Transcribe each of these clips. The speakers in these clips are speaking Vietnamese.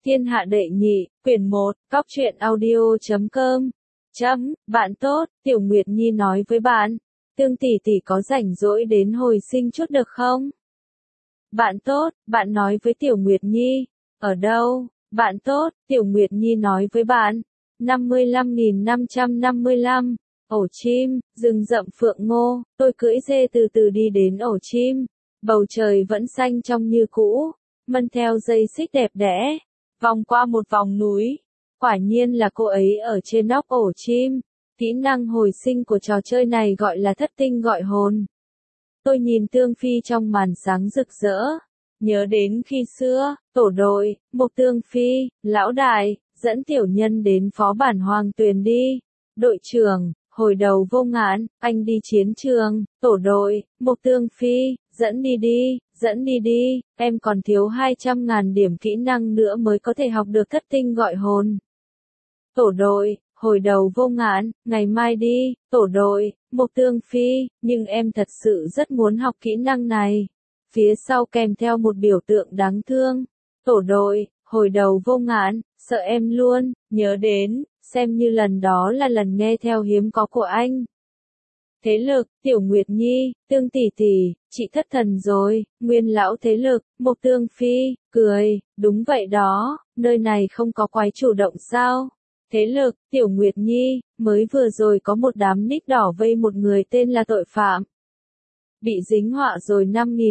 Thiên hạ đệ nhị, quyển 1, Cóc truyện audio.com. Bạn tốt, Tiểu Nguyệt Nhi nói với bạn. Tương tỷ tỷ có rảnh rỗi đến hồi sinh chút được không? Bạn tốt, bạn nói với Tiểu Nguyệt Nhi. Ở đâu? Bạn tốt, Tiểu Nguyệt Nhi nói với bạn. 55.555. Ổ chim, rừng rậm phượng ngô, tôi cưỡi dê từ từ đi đến ổ chim. Bầu trời vẫn xanh trong như cũ, mân theo dây xích đẹp đẽ, vòng qua một vòng núi. Quả nhiên là cô ấy ở trên nóc ổ chim. Kỹ năng hồi sinh của trò chơi này gọi là thất tinh gọi hồn. Tôi nhìn Tương Phi trong màn sáng rực rỡ. Nhớ đến khi xưa, tổ đội, Mộc Tương Phi, lão đại, dẫn tiểu nhân đến phó bản Hoàng Tuyền đi. Đội trưởng, hồi đầu Vô Ngạn, anh đi chiến trường. Tổ đội, Mộc Tương Phi, dẫn đi đi, em còn thiếu 200.000 điểm kỹ năng nữa mới có thể học được thất tinh gọi hồn. Tổ đội, hồi đầu Vô Ngạn, ngày mai đi. Tổ đội, Mộc Tương Phi, nhưng em thật sự rất muốn học kỹ năng này. Phía sau kèm theo một biểu tượng đáng thương. Tổ đội, hồi đầu Vô Ngạn, sợ em luôn, nhớ đến, xem như lần đó là lần nghe theo hiếm có của anh. Thế lực, Tiểu Nguyệt Nhi, Tương tỷ tỷ, chị thất thần rồi. Nguyên lão thế lực, Mộc Tương Phi, cười, đúng vậy đó, nơi này không có quái chủ động sao? Thế lực, Tiểu Nguyệt Nhi, mới vừa rồi có một đám nick đỏ vây một người tên là tội phạm. Bị dính họa rồi.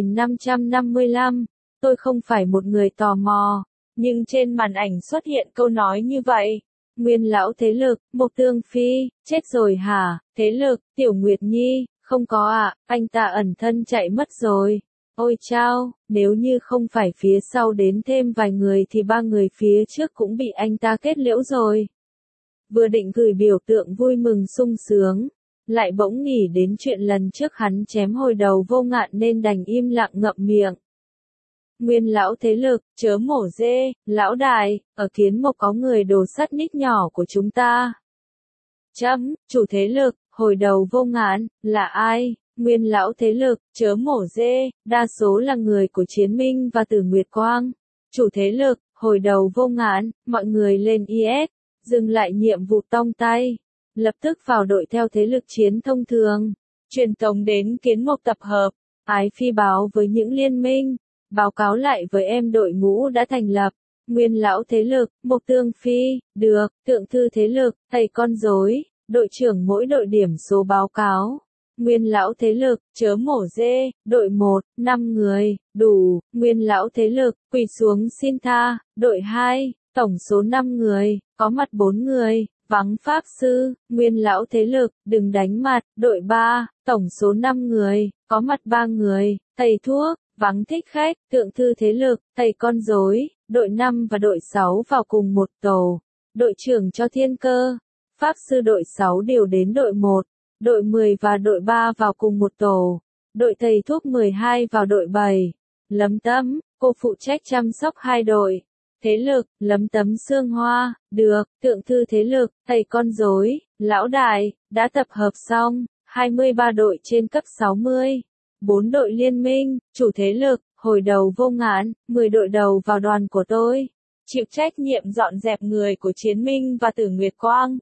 5555, tôi không phải một người tò mò, nhưng trên màn ảnh xuất hiện câu nói như vậy. Nguyên lão thế lực, Mộc Tương Phi, chết rồi hả? Thế lực, Tiểu Nguyệt Nhi, không có ạ, anh ta ẩn thân chạy mất rồi. Ôi chao, nếu như không phải phía sau đến thêm vài người thì 3 người phía trước cũng bị anh ta kết liễu rồi. Vừa định gửi biểu tượng vui mừng sung sướng, lại bỗng nghĩ đến chuyện lần trước hắn chém hồi đầu Vô Ngạn nên đành im lặng ngậm miệng. Nguyên lão thế lực, chớ mổ dê, lão đại, ở Kiến Mộc có người đồ sắt nick nhỏ của chúng ta. Chủ thế lực, hồi đầu Vô Ngạn, là ai? Nguyên lão thế lực, chớ mổ dê, đa số là người của Chiến Minh và Tử Nguyệt Quang. Chủ thế lực, hồi đầu Vô Ngạn, mọi người lên IS, dừng lại nhiệm vụ tông tay. Lập tức vào đội theo thế lực chiến thông thường. Truyền tống đến Kiến Mộc tập hợp. Ái Phi báo với những liên minh. Báo cáo lại với em đội ngũ đã thành lập. Nguyên lão thế lực, Mộc Tương Phi, được, Tượng Thư thế lực, thầy con rối, đội trưởng mỗi đội điểm số báo cáo. Nguyên lão thế lực, chớ mổ dê, đội 1, 5 người, đủ. Nguyên lão thế lực, quỳ xuống xin tha, đội 2, tổng số 5 người, có mặt 4 người, vắng pháp sư. Nguyên lão thế lực, đừng đánh mặt, đội 3, tổng số 5 người, có mặt 3 người, thầy thuốc, vắng thích khách. Tượng Thư thế lực, thầy con rối, đội 5 và đội 6 vào cùng một tổ. Đội trưởng cho thiên cơ, pháp sư đội 6 điều đến đội 1, đội 10 và đội 3 vào cùng một tổ. Đội thầy thuốc 12 vào đội 7. Lấm Tấm, cô phụ trách chăm sóc 2 đội. Thế lực, Lấm Tấm Sương Hoa, được. Tượng Thư thế lực, thầy con rối, lão đại, đã tập hợp xong. 23 đội trên cấp 60. 4 đội liên minh, chủ thế lực, hồi đầu Vô Ngạn, 10 đội đầu vào đoàn của tôi. Chịu trách nhiệm dọn dẹp người của Chiến Minh và Tử Nguyệt Quang.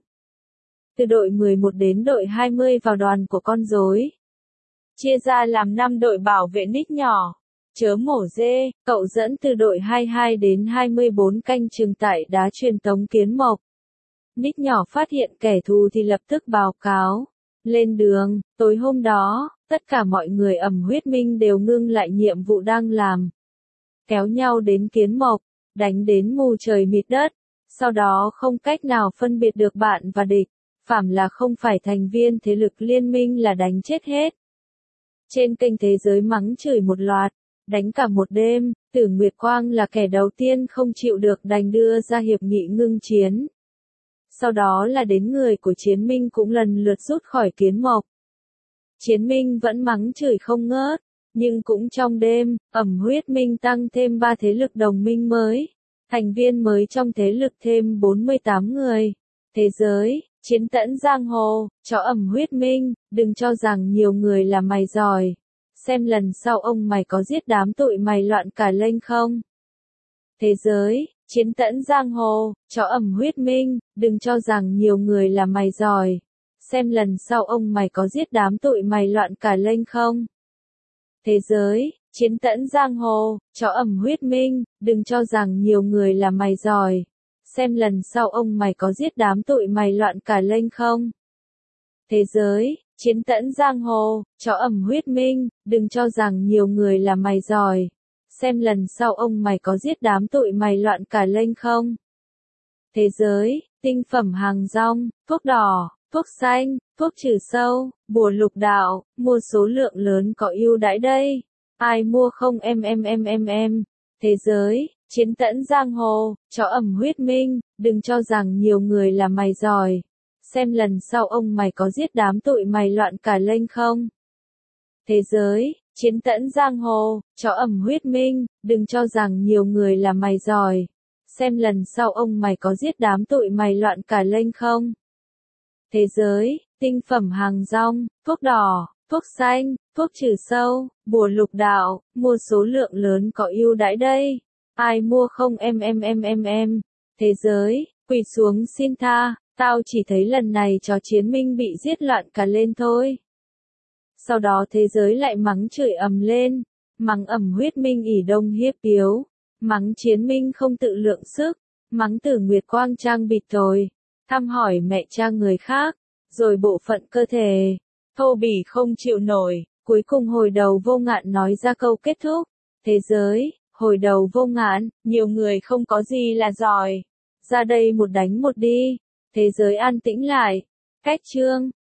Từ đội 11 đến đội 20 vào đoàn của con rối. Chia ra làm 5 đội bảo vệ nick nhỏ. Chớ mổ dê, cậu dẫn từ đội 22 đến 24 canh chừng tại đá truyền tống Kiến Mộc. Nick nhỏ phát hiện kẻ thù thì lập tức báo cáo. Lên đường, tối hôm đó, tất cả mọi người ẩm huyết minh đều ngưng lại nhiệm vụ đang làm. Kéo nhau đến Kiến Mộc, đánh đến mù trời mịt đất. Sau đó không cách nào phân biệt được bạn và địch. Phàm là không phải thành viên thế lực liên minh là đánh chết hết. Trên kênh thế giới mắng chửi một loạt, đánh cả một đêm. Tử Nguyệt Quang là kẻ đầu tiên không chịu được đành đưa ra hiệp nghị ngưng chiến. Sau đó là đến người của Chiến Minh cũng lần lượt rút khỏi Kiến Mộc. Chiến Minh vẫn mắng chửi không ngớt, nhưng cũng trong đêm, ẩm huyết minh tăng thêm 3 thế lực đồng minh mới. Thành viên mới trong thế lực thêm 48 người. Thế giới, chiến tẫn giang hồ, cho ẩm huyết minh, đừng cho rằng nhiều người là mày giỏi. Xem lần sau ông mày có giết đám tụi mày loạn cả lên không. Thế giới, chiến tẫn giang hồ, chó ẩm huyết minh, đừng cho rằng nhiều người là mày giỏi. Xem lần sau ông mày có giết đám tụi mày loạn cả lên không. Thế giới, chiến tẫn giang hồ, chó ẩm huyết minh, đừng cho rằng nhiều người là mày giỏi. Xem lần sau ông mày có giết đám tụi mày loạn cả lên không. Thế giới, chiến tẫn giang hồ, chó ẩm huyết minh, đừng cho rằng nhiều người là mày giỏi. Xem lần sau ông mày có giết đám tụi mày loạn cả lên không. Thế giới, tinh phẩm hàng rong, thuốc đỏ, thuốc xanh, thuốc trừ sâu, bùa lục đạo, mua số lượng lớn có ưu đãi đây. Ai mua không em. Thế giới, chiến tẫn giang hồ, chó ẩm huyết minh, đừng cho rằng nhiều người là mày giỏi. Xem lần sau ông mày có giết đám tụi mày loạn cả lên không. Thế giới, chiến tẫn giang hồ, chó ẩm huyết minh, đừng cho rằng nhiều người là mày giỏi. Xem lần sau ông mày có giết đám tụi mày loạn cả lên không. Thế giới, tinh phẩm hàng rong, thuốc đỏ, thuốc xanh, thuốc trừ sâu, bùa lục đạo, mua số lượng lớn có ưu đãi đây. Ai mua không em. Thế giới, quỳ xuống xin tha, tao chỉ thấy lần này chó chiến minh bị giết loạn cả lên thôi. Sau đó thế giới lại mắng chửi ầm lên, mắng ẩm huyết minh ỷ đông hiếp yếu, mắng chiến minh không tự lượng sức, mắng Tử Nguyệt Quang trang bịt rồi, thăm hỏi mẹ cha người khác, rồi bộ phận cơ thể, thô bỉ không chịu nổi, cuối cùng hồi đầu vô ngạn nói ra câu kết thúc. Thế giới, hồi đầu vô ngạn, nhiều người không có gì là giỏi, ra đây một đánh một đi. Thế giới an tĩnh lại. Cách chương